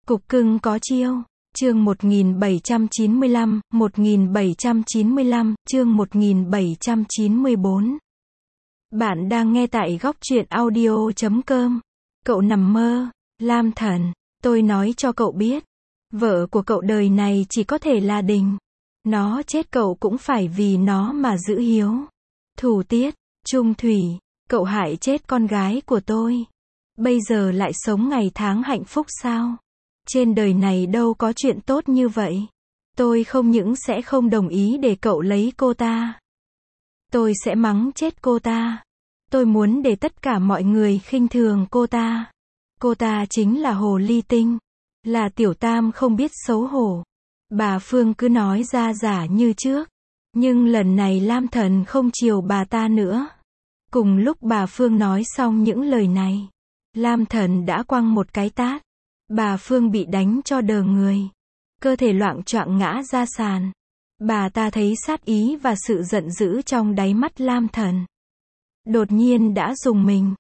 Cục cưng có chiêu. Chương 1795, 1795, chương 1794. Bạn đang nghe tại góc truyện audio.com. Cậu nằm mơ, Lam Thần, tôi nói cho cậu biết, vợ của cậu đời này chỉ có thể là Đình. Nó chết cậu cũng phải vì nó mà giữ hiếu. Thủ Tiết, Trung Thủy, cậu hại chết con gái của tôi. Bây giờ lại sống ngày tháng hạnh phúc sao? Trên đời này đâu có chuyện tốt như vậy. Tôi không những sẽ không đồng ý để cậu lấy cô ta. Tôi sẽ mắng chết cô ta. Tôi muốn để tất cả mọi người khinh thường cô ta. Cô ta chính là hồ ly tinh. Là tiểu tam không biết xấu hổ. Bà Phương cứ nói ra giả như trước. Nhưng lần này Lam Thần không chiều bà ta nữa. Cùng lúc bà Phương nói xong những lời này, Lam Thần đã quăng một cái tát. Bà Phương bị đánh cho đờ người. Cơ thể loạng choạng ngã ra sàn. Bà ta thấy sát ý và sự giận dữ trong đáy mắt Lam Thần. Đột nhiên đã rùng mình.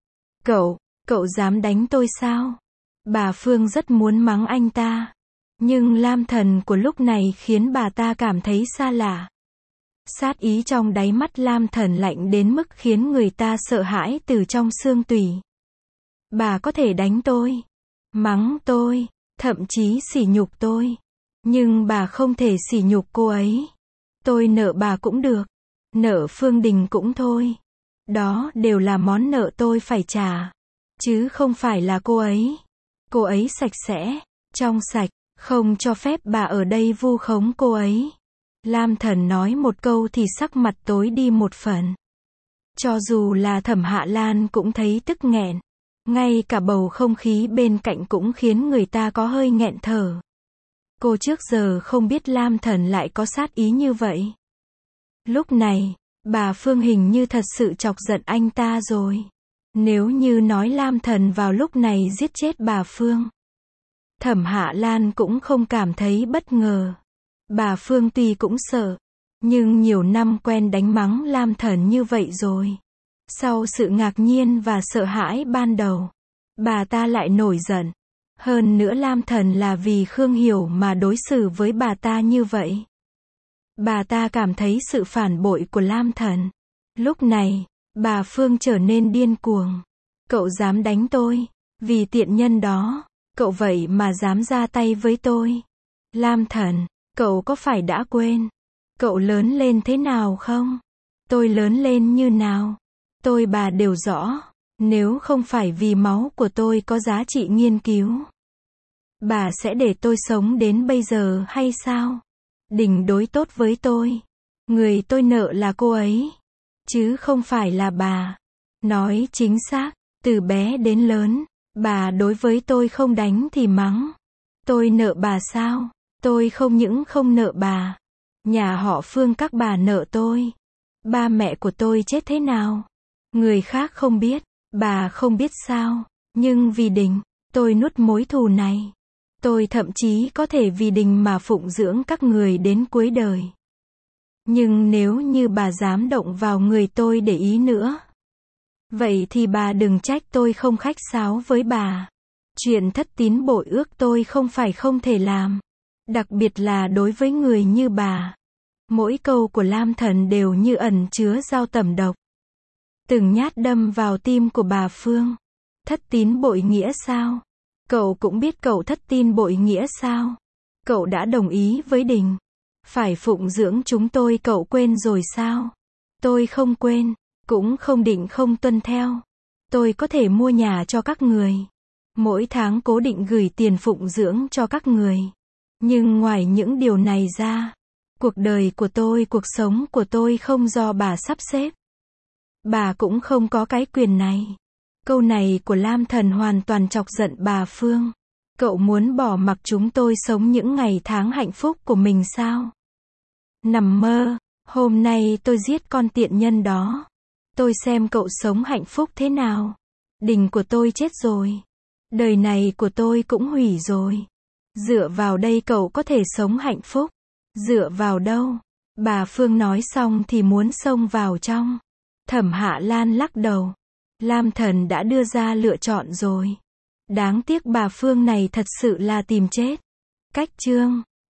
Cậu dám đánh tôi sao? Bà Phương rất muốn mắng anh ta. Nhưng Lam Thần của lúc này khiến bà ta cảm thấy xa lạ. Sát ý trong đáy mắt Lam Thần lạnh đến mức khiến người ta sợ hãi từ trong xương tủy. Bà có thể đánh tôi, mắng tôi, thậm chí sỉ nhục tôi. Nhưng bà không thể sỉ nhục cô ấy. Tôi nợ bà cũng được. Nợ Phương Đình cũng thôi. Đó đều là món nợ tôi phải trả. Chứ không phải là cô ấy. Cô ấy sạch sẽ, trong sạch, không cho phép bà ở đây vu khống cô ấy. Lam Thần nói một câu thì sắc mặt tối đi một phần. Cho dù là Thẩm Hạ Lan cũng thấy tức nghẹn. Ngay cả bầu không khí bên cạnh cũng khiến người ta có hơi nghẹn thở. Cô trước giờ không biết Lam Thần lại có sát ý như vậy. Lúc này, bà Phương hình như thật sự chọc giận anh ta rồi. Nếu như nói Lam Thần vào lúc này giết chết bà Phương, Thẩm Hạ Lan cũng không cảm thấy bất ngờ. Bà Phương tuy cũng sợ, nhưng nhiều năm quen đánh mắng Lam Thần như vậy rồi. Sau sự ngạc nhiên và sợ hãi ban đầu, bà ta lại nổi giận. Hơn nữa Lam Thần là vì Khương Hiểu mà đối xử với bà ta như vậy. Bà ta cảm thấy sự phản bội của Lam Thần. Lúc này, bà Phương trở nên điên cuồng. Cậu dám đánh tôi, vì tiện nhân đó, cậu vậy mà dám ra tay với tôi. Lam Thần, cậu có phải đã quên, cậu lớn lên thế nào không? Tôi lớn lên như nào? Tôi bà đều rõ. Nếu không phải vì máu của tôi có giá trị nghiên cứu, bà sẽ để tôi sống đến bây giờ hay sao? Đình đối tốt với tôi. Người tôi nợ là cô ấy, chứ không phải là bà. Nói chính xác, từ bé đến lớn, bà đối với tôi không đánh thì mắng. Tôi nợ bà sao? Tôi không những không nợ bà. Nhà họ Phương các bà nợ tôi. Ba mẹ của tôi chết thế nào? Người khác không biết. Bà không biết sao, nhưng vì Đình, tôi nuốt mối thù này. Tôi thậm chí có thể vì Đình mà phụng dưỡng các người đến cuối đời. Nhưng nếu như bà dám động vào người tôi để ý nữa, vậy thì bà đừng trách tôi không khách sáo với bà. Chuyện thất tín bội ước tôi không phải không thể làm. Đặc biệt là đối với người như bà. Mỗi câu của Lam Thần đều như ẩn chứa dao tẩm độc. Từng nhát đâm vào tim của bà Phương. Thất tín bội nghĩa sao? Cậu cũng biết cậu thất tín bội nghĩa sao? Cậu đã đồng ý với Đình phải phụng dưỡng chúng tôi, cậu quên rồi sao? Tôi không quên, cũng không định không tuân theo. Tôi có thể mua nhà cho các người, mỗi tháng cố định gửi tiền phụng dưỡng cho các người. Nhưng ngoài những điều này ra, cuộc đời của tôi, cuộc sống của tôi không do bà sắp xếp. Bà cũng không có cái quyền này. Câu này của Lam Thần hoàn toàn chọc giận bà Phương. Cậu muốn bỏ mặc chúng tôi sống những ngày tháng hạnh phúc của mình sao? Nằm mơ, hôm nay tôi giết con tiện nhân đó. Tôi xem cậu sống hạnh phúc thế nào. Đình của tôi chết rồi. Đời này của tôi cũng hủy rồi. Dựa vào đây cậu có thể sống hạnh phúc. Dựa vào đâu? Bà Phương nói xong thì muốn xông vào trong. Thẩm Hạ Lan lắc đầu. Lam Thần đã đưa ra lựa chọn rồi. Đáng tiếc bà Phương này thật sự là tìm chết. Cách chương